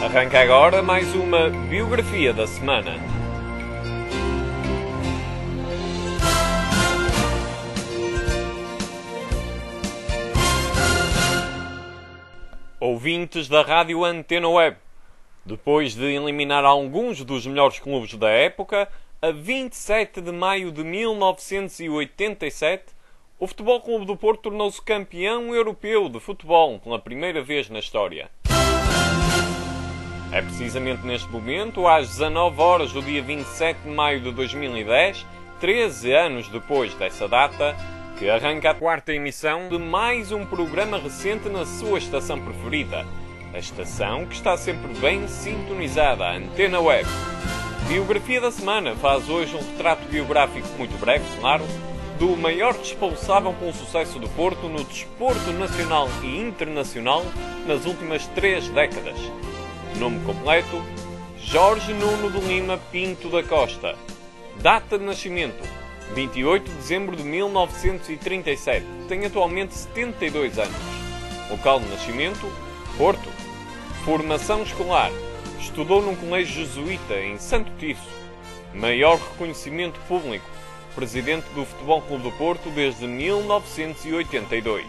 Arranca agora mais uma biografia da semana. Ouvintes da Rádio Antena Web, depois de eliminar alguns dos melhores clubes da época, a 27 de maio de 1987, o Futebol Clube do Porto tornou-se campeão europeu de futebol pela primeira vez na história. É precisamente neste momento, às 19 horas do dia 27 de maio de 2010, 13 anos depois dessa data, que arranca a quarta emissão de mais um programa recente na sua estação preferida. A estação que está sempre bem sintonizada, a Antena Web. Biografia da semana faz hoje um retrato biográfico muito breve, claro, do maior responsável pelo sucesso do Porto no desporto nacional e internacional nas últimas 3 décadas. Nome completo: Jorge Nuno de Lima Pinto da Costa. Data de nascimento: 28 de dezembro de 1937. Tem atualmente 72 anos. Local de nascimento: Porto. Formação escolar: estudou num colégio jesuíta em Santo Tirso. Maior reconhecimento público: presidente do Futebol Clube do Porto desde 1982.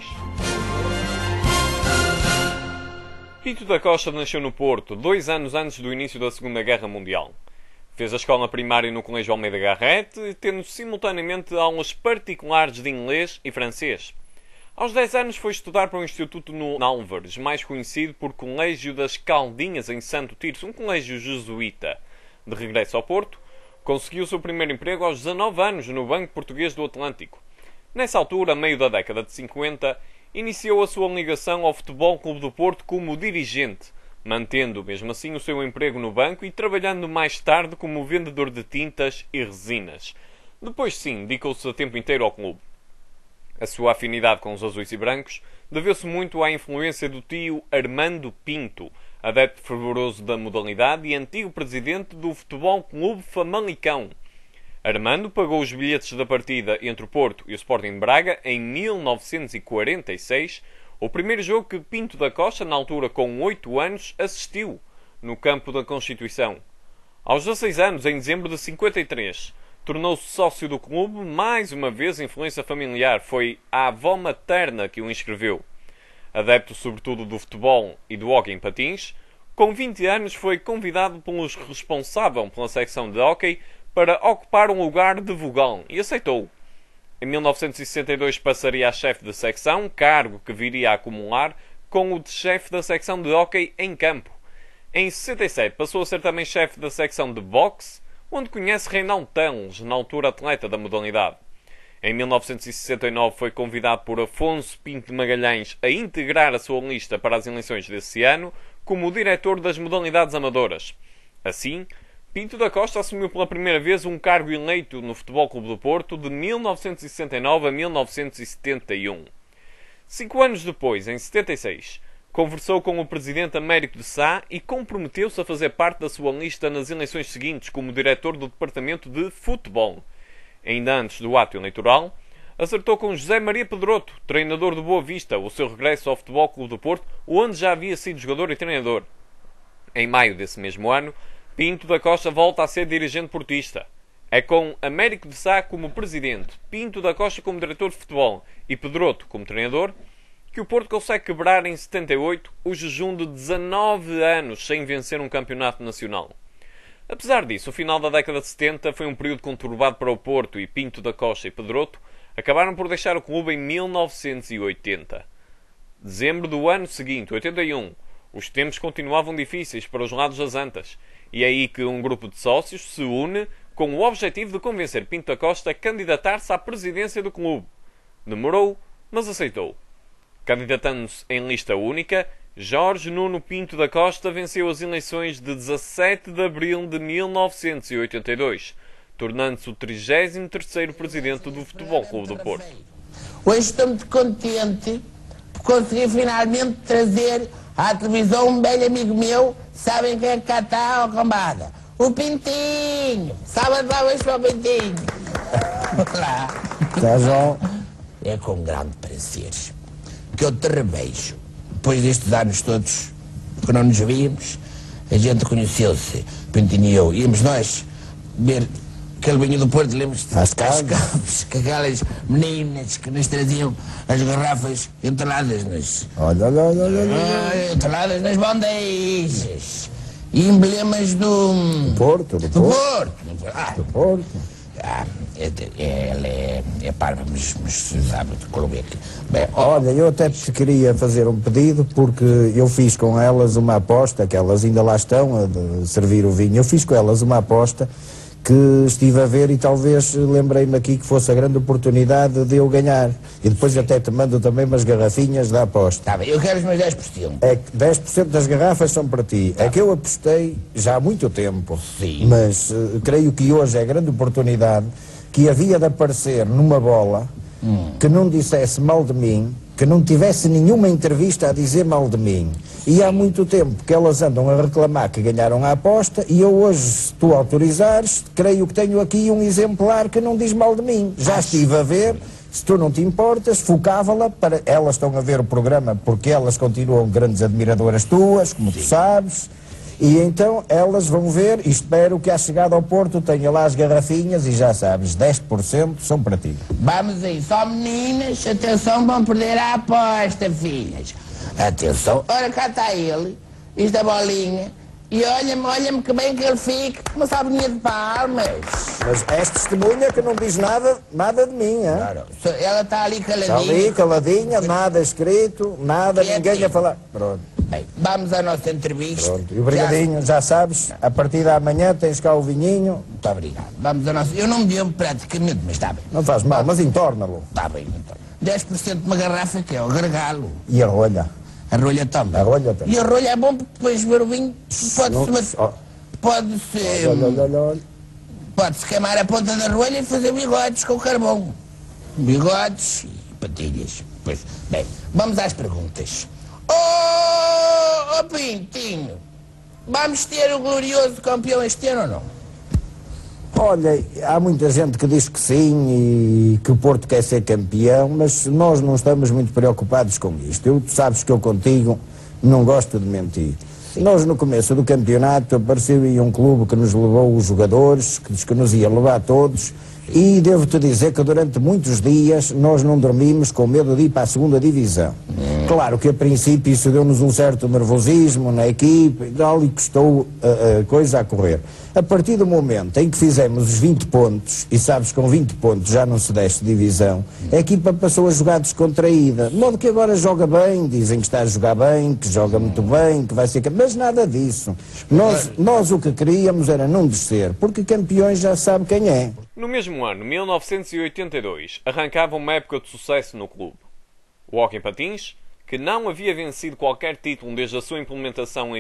Pinto da Costa nasceu no Porto 2 anos antes do início da Segunda Guerra Mundial. Fez a escola primária no Colégio Almeida Garrett, tendo simultaneamente aulas particulares de inglês e francês. Aos 10 anos foi estudar para um instituto no Álvares, mais conhecido por Colégio das Caldinhas em Santo Tirso, um colégio jesuíta. De regresso ao Porto, conseguiu o seu primeiro emprego aos 19 anos no Banco Português do Atlântico. Nessa altura, a meio da década de 50, iniciou a sua ligação ao Futebol Clube do Porto como dirigente, mantendo mesmo assim o seu emprego no banco e trabalhando mais tarde como vendedor de tintas e resinas. Depois sim, dedicou-se a tempo inteiro ao clube. A sua afinidade com os azuis e brancos deveu-se muito à influência do tio Armando Pinto, adepto fervoroso da modalidade e antigo presidente do Futebol Clube Famalicão. Armando pagou os bilhetes da partida entre o Porto e o Sporting de Braga em 1946, o primeiro jogo que Pinto da Costa, na altura com 8 anos, assistiu, no campo da Constituição. Aos 16 anos, em dezembro de 53, tornou-se sócio do clube, mais uma vez influência familiar, foi a avó materna que o inscreveu. Adepto sobretudo do futebol e do hóquei em patins, com 20 anos foi convidado pelos responsáveis pela secção de hóquei para ocupar um lugar de vogal e aceitou. Em 1962 passaria a chefe de secção, cargo que viria a acumular com o de chefe da secção de hóquei em campo. Em 67 passou a ser também chefe da secção de boxe, onde conhece Reinaldo Teles, na altura atleta da modalidade. Em 1969 foi convidado por Afonso Pinto de Magalhães a integrar a sua lista para as eleições desse ano como diretor das modalidades amadoras. Assim, Pinto da Costa assumiu pela primeira vez um cargo eleito no Futebol Clube do Porto de 1969 a 1971. 5 anos depois, em 76, conversou com o presidente Américo de Sá e comprometeu-se a fazer parte da sua lista nas eleições seguintes como diretor do Departamento de Futebol. Ainda antes do ato eleitoral, acertou com José Maria Pedroto, treinador do Boa Vista, o seu regresso ao Futebol Clube do Porto, onde já havia sido jogador e treinador. Em maio desse mesmo ano, Pinto da Costa volta a ser dirigente portista. É com Américo de Sá como presidente, Pinto da Costa como diretor de futebol e Pedroto como treinador, que o Porto consegue quebrar em 78 o jejum de 19 anos sem vencer um campeonato nacional. Apesar disso, o final da década de 70 foi um período conturbado para o Porto e Pinto da Costa e Pedroto acabaram por deixar o clube em 1980. Dezembro do ano seguinte, 81, os tempos continuavam difíceis para os lados das Antas, e é aí que um grupo de sócios se une com o objetivo de convencer Pinto da Costa a candidatar-se à presidência do clube. Demorou, mas aceitou. Candidatando-se em lista única, Jorge Nuno Pinto da Costa venceu as eleições de 17 de abril de 1982, tornando-se o 33º presidente do Futebol Clube do Porto. Hoje estou muito contente por conseguir finalmente trazer à televisão um velho amigo meu. Sabem quem é que cá está, ó cambada? O Pintinho! Sábado lá hoje para o Pintinho! Olá! João? É com grande prazer que eu te revejo, depois destes anos todos que não nos víamos, a gente conheceu-se, Pintinho e eu, íamos nós beber aquele vinho do Porto, lembras-te? Às Caves, com aquelas meninas que nos traziam as garrafas entaladas nas... Olha. entaladas nas bandejas. E emblemas do Porto. Do Porto. Do Porto. Ela é parva, mas sabe de Colobeca. Bem, olha, eu até te queria fazer um pedido, porque eu fiz com elas uma aposta, que elas ainda lá estão a servir o vinho, eu fiz com elas uma aposta que estive a ver e talvez lembrei-me aqui que fosse a grande oportunidade de eu ganhar. E depois até te mando também umas garrafinhas da aposta. Está bem, eu quero os meus 10%. É que 10% das garrafas são para ti. É que eu apostei já há muito tempo. Sim. Mas creio que hoje é a grande oportunidade que havia de aparecer numa bola que não dissesse mal de mim, que não tivesse nenhuma entrevista a dizer mal de mim. E há muito tempo que elas andam a reclamar que ganharam a aposta e eu hoje, se tu autorizares, creio que tenho aqui um exemplar que não diz mal de mim. Já estive a ver, se tu não te importas, focava-la para... Elas estão a ver o programa porque elas continuam grandes admiradoras tuas, como tu sabes. E então elas vão ver e espero que à chegada ao Porto tenha lá as garrafinhas e já sabes, 10% são para ti. Vamos aí, só meninas, atenção, vão perder a aposta, filhas. Atenção, ora cá está ele, isto a bolinha, e olha-me que bem que ele fica, uma salvinha de palmas. Mas és testemunha que não diz nada de mim, hein? Claro, ela está ali caladinha. Está ali caladinha, nada escrito, nada, ninguém a falar. Pronto. Bem, vamos à nossa entrevista. Pronto. E obrigadinho, já sabes, a partir da manhã tens cá o vinhinho. Muito obrigado. Vamos à nossa... Eu não me bebo praticamente, mas está bem. Não faz mal, mas entorna-lo. Está bem, então. 10% de uma garrafa que é o gargalo. E a rolha? A rolha também. A rolha também. E a rolha é bom porque depois ver o vinho pode-se... Pode-se queimar a ponta da rolha e fazer bigodes com carvão. Bigodes e patilhas. Pois, bem, vamos às perguntas. Oh, Pintinho, vamos ter o glorioso campeão este ano ou não? Olha, há muita gente que diz que sim e que o Porto quer ser campeão, mas nós não estamos muito preocupados com isto. Tu sabes que eu contigo não gosto de mentir. Sim. Nós no começo do campeonato apareceu aí um clube que nos levou os jogadores, que disse que nos ia levar todos, e devo-te dizer que durante muitos dias nós não dormimos com medo de ir para a segunda divisão. Claro que a princípio isso deu-nos um certo nervosismo na equipe e tal, e custou a coisa a correr. A partir do momento em que fizemos os 20 pontos, e sabes que com 20 pontos já não se desce divisão, a equipa passou a jogar descontraída, de modo que agora joga bem, dizem que está a jogar bem, que joga muito bem, que vai ser campeão, mas nada disso. Nós o que queríamos era não descer, porque campeões já sabe quem é. No mesmo ano, 1982, arrancava uma época de sucesso no clube. O Hóquei Patins, que não havia vencido qualquer título desde a sua implementação em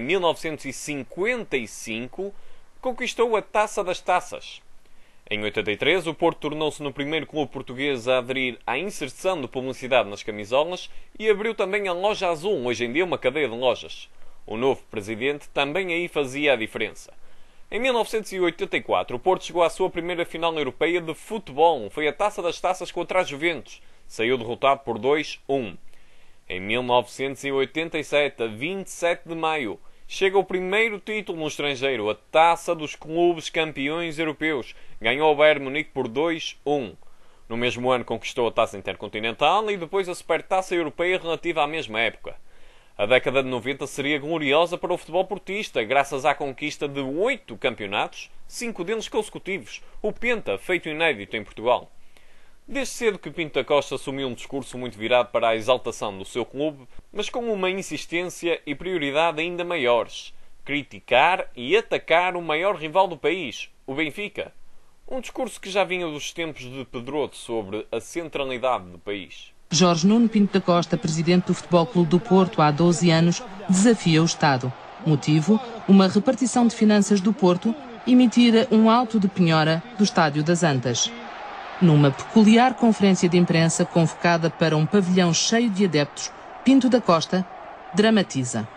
1955, conquistou a Taça das Taças. Em 83, o Porto tornou-se no primeiro clube português a aderir à inserção de publicidade nas camisolas e abriu também a Loja Azul, hoje em dia uma cadeia de lojas. O novo presidente também aí fazia a diferença. Em 1984, o Porto chegou à sua primeira final europeia de futebol. Foi a Taça das Taças contra a Juventus. Saiu derrotado por 2-1. Em 1987, a 27 de maio, chega o primeiro título no estrangeiro, a Taça dos Clubes Campeões Europeus. Ganhou o Bayern Munique por 2-1. No mesmo ano conquistou a Taça Intercontinental e depois a Supertaça Europeia relativa à mesma época. A década de 90 seria gloriosa para o futebol portista, graças à conquista de 8 campeonatos, 5 deles consecutivos, o Penta, feito inédito em Portugal. Desde cedo que Pinto da Costa assumiu um discurso muito virado para a exaltação do seu clube, mas com uma insistência e prioridade ainda maiores: criticar e atacar o maior rival do país, o Benfica. Um discurso que já vinha dos tempos de Pedroso sobre a centralidade do país. Jorge Nuno Pinto da Costa, presidente do Futebol Clube do Porto há 12 anos, desafia o Estado. Motivo: uma repartição de finanças do Porto emitir um auto de penhora do Estádio das Antas. Numa peculiar conferência de imprensa convocada para um pavilhão cheio de adeptos, Pinto da Costa dramatiza.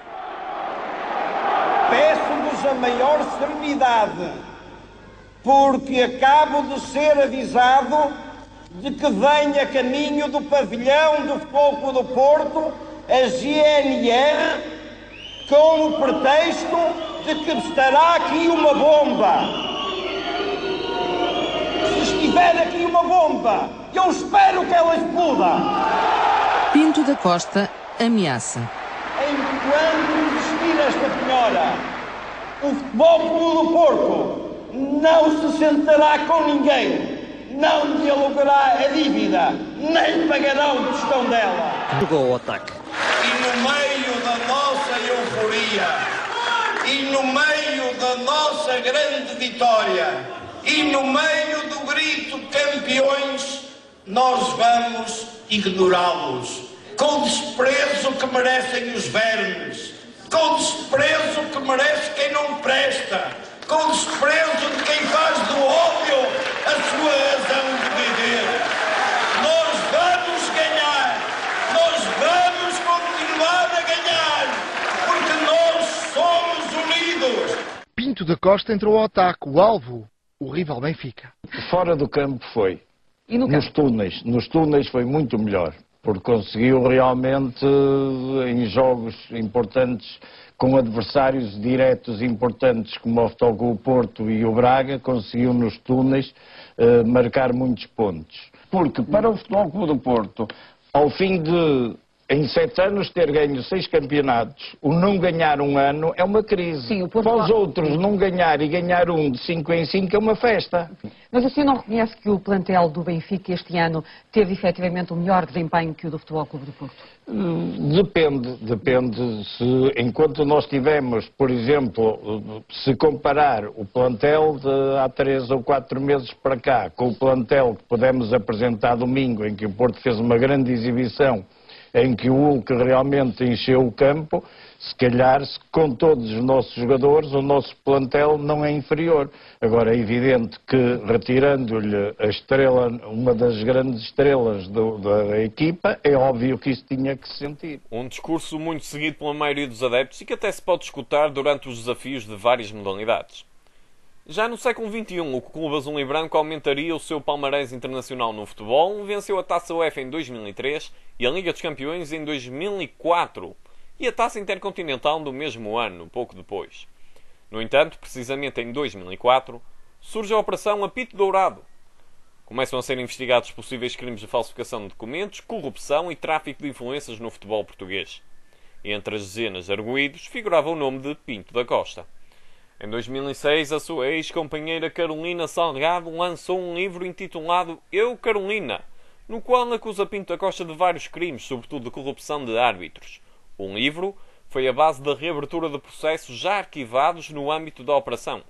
Peço-vos a maior serenidade, porque acabo de ser avisado de que vem a caminho do pavilhão do Futebol Clube do Porto a GNR com o pretexto de que estará aqui uma bomba. Se estiver aqui uma bomba, eu espero que ela exploda. Pinto da Costa ameaça. Enquanto existir esta penhora, o Futebol Clube do Porto não se sentará com ninguém, não dialogará a dívida, nem pagará o tostão dela. Jogou o ataque. E no meio da nossa euforia, e no meio da nossa grande vitória, e no meio do grito campeões, nós vamos ignorá-los, com o desprezo que merecem os vermes, com o desprezo que merece quem não presta, com o desprezo de quem faz do óbvio a sua razão de viver. Nós vamos ganhar, nós vamos continuar a ganhar, porque nós somos unidos. Pinto da Costa entrou ao ataque. O alvo, o rival Benfica. Fora do campo foi. E no campo? Nos túneis foi muito melhor, porque conseguiu realmente, em jogos importantes, com adversários diretos importantes como o Futebol Clube do Porto e o Braga, conseguiu nos túneis marcar muitos pontos. Porque para o Futebol Clube do Porto, ao fim de, em 7 anos, ter ganho 6 campeonatos, o não ganhar um ano é uma crise. Sim, o Porto... Para os outros, não ganhar e ganhar um de 5 em 5 é uma festa. Mas o senhor não reconhece que o plantel do Benfica este ano teve efetivamente o melhor desempenho que o do Futebol Clube do Porto? Depende. Se, enquanto nós tivemos, por exemplo, se comparar o plantel de há 3 ou 4 meses para cá com o plantel que pudemos apresentar domingo, em que o Porto fez uma grande exibição, em que o Hulk realmente encheu o campo, se calhar, com todos os nossos jogadores, o nosso plantel não é inferior. Agora, é evidente que, retirando-lhe a estrela, uma das grandes estrelas da equipa, é óbvio que isso tinha que se sentir. Um discurso muito seguido pela maioria dos adeptos e que até se pode escutar durante os desafios de várias modalidades. Já no século XXI, o Clube Azul e Branco aumentaria o seu palmarés internacional no futebol, venceu a Taça UEFA em 2003 e a Liga dos Campeões em 2004 e a Taça Intercontinental do mesmo ano, pouco depois. No entanto, precisamente em 2004, surge a Operação Apito Dourado. Começam a ser investigados possíveis crimes de falsificação de documentos, corrupção e tráfico de influências no futebol português. E entre as dezenas de arguídos figurava o nome de Pinto da Costa. Em 2006, a sua ex-companheira Carolina Salgado lançou um livro intitulado Eu, Carolina, no qual acusa Pinto da Costa de vários crimes, sobretudo de corrupção de árbitros. O livro foi a base da reabertura de processos já arquivados no âmbito da operação.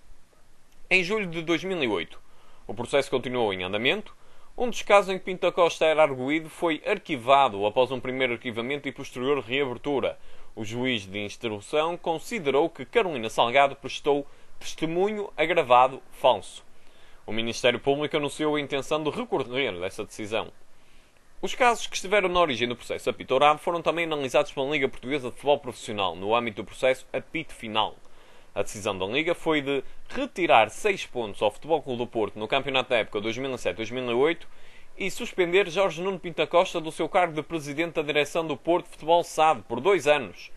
Em julho de 2008, o processo continuou em andamento. Um dos casos em que Pinto da Costa era arguído foi arquivado após um primeiro arquivamento e posterior reabertura. O juiz de instrução considerou que Carolina Salgado prestou testemunho agravado falso. O Ministério Público anunciou a intenção de recorrer dessa decisão. Os casos que estiveram na origem do processo Apito Dourado foram também analisados pela Liga Portuguesa de Futebol Profissional, no âmbito do processo Apito Final. A decisão da Liga foi de retirar 6 pontos ao Futebol Clube do Porto no campeonato da época 2007-2008 e suspender Jorge Nuno Pinto da Costa do seu cargo de Presidente da Direção do Porto Futebol SAD por 2 anos.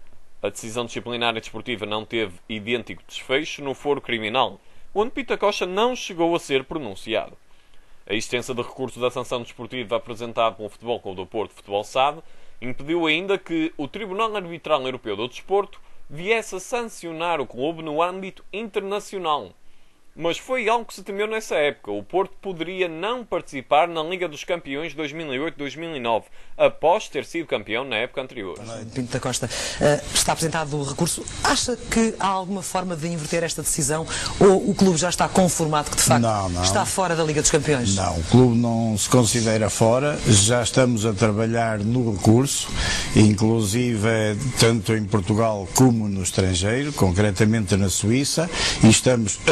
A decisão disciplinar e desportiva não teve idêntico desfecho no foro criminal, onde Pinto da Costa não chegou a ser pronunciado. A existência de recurso da sanção desportiva apresentado pelo Futebol Clube do Porto Futebol SAD impediu ainda que o Tribunal Arbitral Europeu do Desporto viesse a sancionar o clube no âmbito internacional. Mas foi algo que se temeu nessa época. O Porto poderia não participar na Liga dos Campeões 2008-2009, após ter sido campeão na época anterior. Pinto da Costa, está apresentado o recurso. Acha que há alguma forma de inverter esta decisão ou o clube já está conformado que, de facto, está fora da Liga dos Campeões? Não, o clube não se considera fora. Já estamos a trabalhar no recurso, inclusive tanto em Portugal como no estrangeiro, concretamente na Suíça, e estamos absolutamente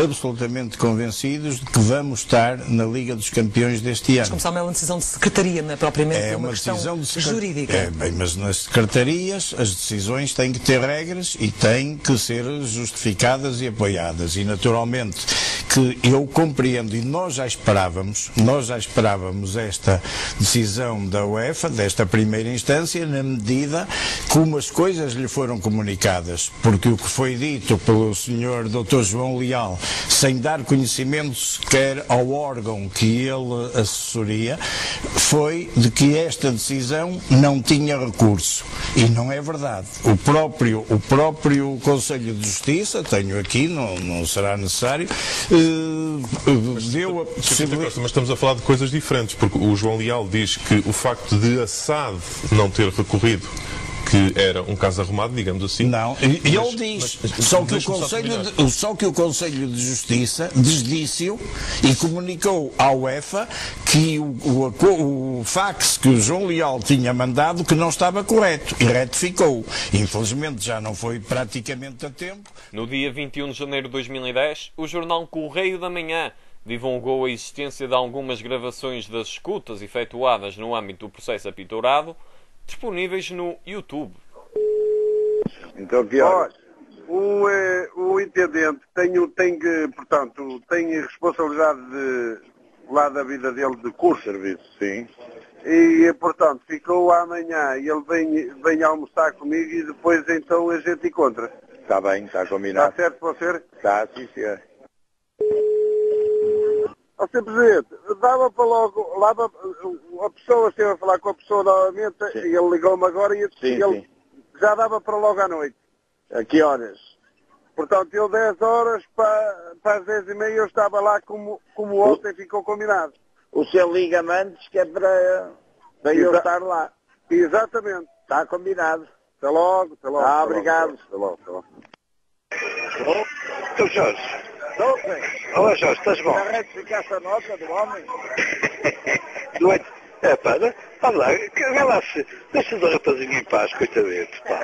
absolutamente convencidos de que vamos estar na Liga dos Campeões deste ano. Mas como sabe, é uma decisão de secretaria, não é propriamente uma questão jurídica. Bem, mas nas secretarias as decisões têm que ter regras e têm que ser justificadas e apoiadas. E naturalmente que eu compreendo, e nós já esperávamos esta decisão da UEFA, desta primeira instância, na medida como as coisas lhe foram comunicadas, porque o que foi dito pelo Sr. Dr. João Leal, sem dar conhecimento sequer ao órgão que ele assessoria, foi de que esta decisão não tinha recurso. E não é verdade. O próprio Conselho de Justiça, tenho aqui, não será necessário, deu a possibilidade... Mas estamos a falar de coisas diferentes, porque o João Leal diz que o facto de a SAD não ter recorrido, que era um caso arrumado, digamos assim. Não, ele diz, só que o Conselho de Justiça desdisse-o e comunicou à UEFA que o fax que o João Leal tinha mandado que não estava correto e retificou. Infelizmente já não foi praticamente a tempo. No dia 21 de janeiro de 2010, o jornal Correio da Manhã divulgou a existência de algumas gravações das escutas efetuadas no âmbito do processo apitourado, disponíveis no YouTube. Então, que horas? O intendente tem responsabilidade lá da vida dele de curso, serviço, sim. E, portanto, ficou amanhã e ele vem almoçar comigo e depois então a gente encontra. Está bem, está combinado. Está certo para você? Está, sim, senhor. Ó, Sr. Presidente, dava para logo, lá a pessoa esteve a falar com a pessoa novamente, sim. E ele ligou-me agora e ele já dava para logo à noite. A que horas? Portanto, ele 10 horas para as 10h30 eu estava lá como ontem ficou combinado. O senhor liga-me antes que é para eu estar lá. Exatamente. Está combinado. Até logo, até logo. Ah, obrigado. Até logo, até logo. Estou Jorge. Estou, sim. Olá Jorge, estás bom? Já retificaste a nota do homem? Não é? É pá, vá lá, vá lá, deixa o rapazinho em paz, coitadito, pá.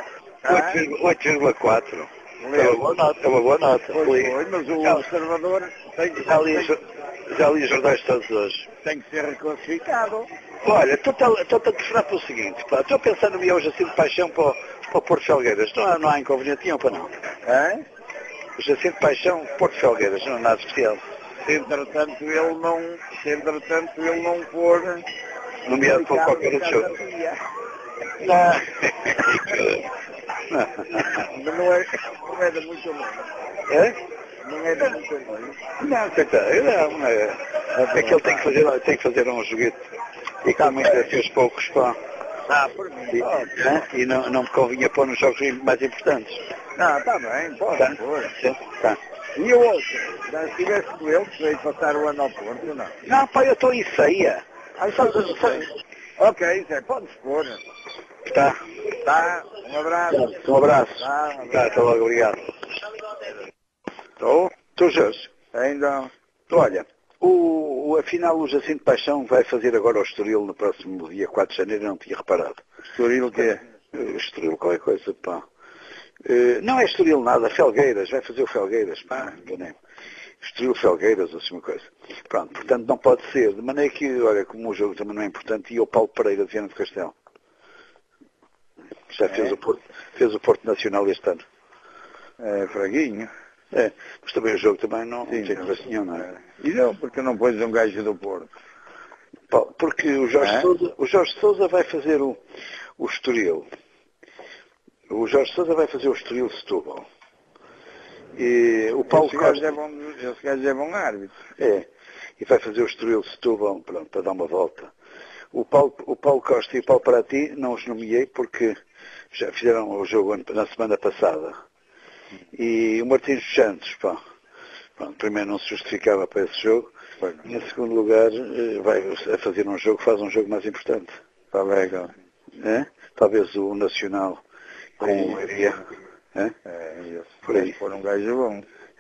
8,4. É uma boa nota. Foi, mas o observador tem que... Já li os jornais todos hoje. Tem que ser reclassificado. Olha, estou a telefonar pelo seguinte, pá, estou a pensar no meu Jacinto de Paixão para o Porto Felgueiras. Não há inconveniente nenhum, para não. É? O Jacinto de Paixão, Porto Felgueiras, não há nada especial. Se entretanto ele não for... Nomeado por qualquer outro jogo. Não é de muito longe. É? Não é de muito longe. Não, coitado, não é. É que ele tem que fazer um joguete. E como isto é assim aos poucos, pá. Por mim. E não me convinha pôr nos jogos mais importantes. Não, está bem, pode pôr. Tá. E o outro? Já estivesse com ele, que veio passar o ano ao Porto, não? Não, pá, eu estou em ceia. Ok, Zé, podes pôr. Tá. Um abraço. Um abraço. Tá, até logo, obrigado. Estou, Jorge. Ainda. Olha, afinal o Jacinto Paixão vai fazer agora o Estoril no próximo dia 4 de janeiro, não tinha reparado. Estoril o quê? Estoril qualquer coisa, pá. Não é Estoril nada, Felgueiras, vai fazer o Felgueiras, pá, enganei-me. Estoril Felgueiras, ou assim uma coisa. Pronto, portanto não pode ser, de maneira que, olha, como o jogo também não é importante, e o Paulo Pereira de Viana do Castelo. Já fez o Porto Nacional este ano. É, fraguinho. É, mas também o jogo também não tem interesse nenhum, não é? E não, porque não pões um gajo do Porto? Porque o Jorge Sousa vai fazer o Estoril. O Jorge Sousa vai fazer o Estoril Setúbal. E o Paulo Costa... Esse gajo é bom árbitro. É, e vai fazer o Estoril Setúbal, pronto, para dar uma volta. O Paulo Costa e o Paulo Parati não os nomeei porque já fizeram o jogo na semana passada. E o Martins dos Santos, pá, pronto, primeiro não se justificava para esse jogo. E em segundo lugar, vai a fazer um jogo, faz um jogo mais importante. Está legal. É? Talvez o Nacional com o Leiria. Por aí. For um gajo bom.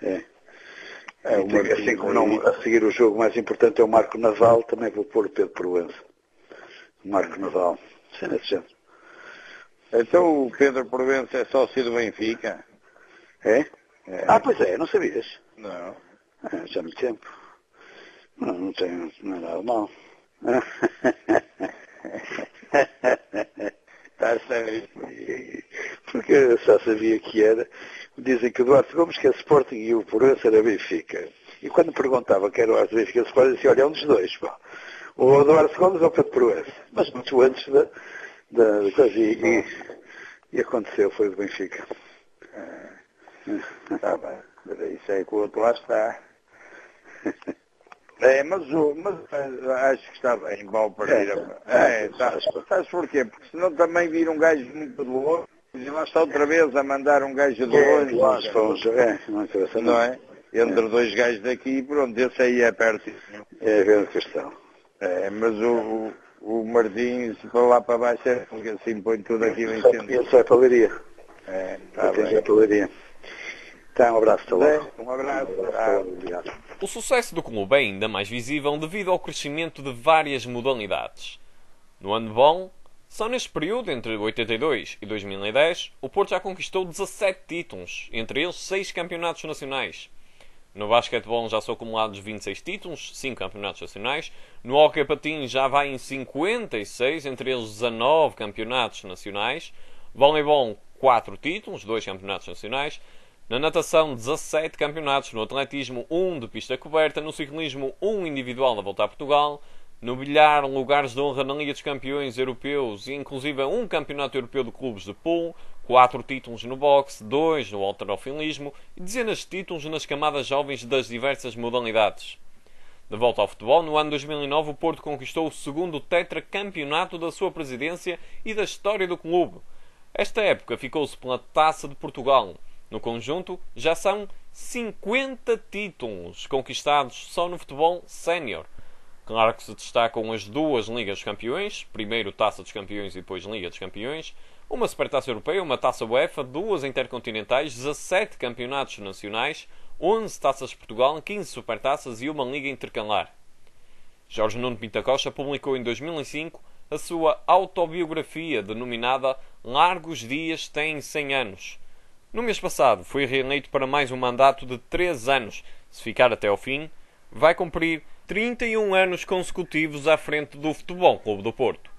Assim como não, a seguir o jogo mais importante é o Marco Naval, também vou pôr o Pedro Proença. Marco Naval. Sem nesse género. Então o Pedro Proença é sócio do Benfica? É? Pois é, não sabias? Não. Já há muito tempo. Não tem nada mal. Está sério. Porque eu só sabia que era. Dizem que o Duarte Gomes que é Sporting e o Proença era Benfica. E quando perguntava que era o Duarte Benfica e o Sporting, dizia, olha, é um dos dois, pá. Ou o Duarte Gomes ou o Pedro Proença. Mas muito antes da coisa. E aconteceu, foi do Benfica. Está bem. Isso é que o outro lá está. Mas acho que está bem, mal partida. Sabes porquê? Porque senão também vira um gajo muito de longe, e lá está outra vez a mandar um gajo de longe. Não é? Entre dois gajos daqui, pronto, esse aí é perto. É a grande questão. Mas o Martins, para lá para baixo, porque assim põe tudo aquilo em cima. Esse é para a Leiria. Está bem. Para a Leiria. Tá, um abraço, tá bom. Um abraço. Obrigado. O sucesso do clube é ainda mais visível devido ao crescimento de várias modalidades. No handball, só neste período, entre 82 e 2010, o Porto já conquistou 17 títulos, entre eles 6 campeonatos nacionais. No basquetebol já são acumulados 26 títulos, 5 campeonatos nacionais. No hóquei patins já vai em 56, entre eles 19 campeonatos nacionais. Voleibol, 4 títulos, 2 campeonatos nacionais. Na natação, 17 campeonatos. No atletismo, 1 de pista coberta. No ciclismo, 1 individual da Volta a Portugal. No bilhar, lugares de honra na Liga dos Campeões Europeus e inclusive 1 campeonato europeu de clubes de pool. 4 títulos no boxe, 2 no halterofilismo e dezenas de títulos nas camadas jovens das diversas modalidades. De volta ao futebol, no ano 2009 o Porto conquistou o segundo tetracampeonato da sua presidência e da história do clube. Esta época ficou-se pela Taça de Portugal. No conjunto, já são 50 títulos conquistados só no futebol sénior. Claro que se destacam as 2 Ligas dos Campeões, primeiro Taça dos Campeões e depois Liga dos Campeões, uma Supertaça Europeia, uma Taça UEFA, 2 Intercontinentais, 17 Campeonatos Nacionais, 11 Taças de Portugal, 15 Supertaças e uma Liga Intercalar. Jorge Nuno Pinto da Costa publicou em 2005 a sua autobiografia denominada Largos Dias Têm 100 Anos. No mês passado foi reeleito para mais um mandato de 3 anos. Se ficar até ao fim, vai cumprir 31 anos consecutivos à frente do Futebol Clube do Porto.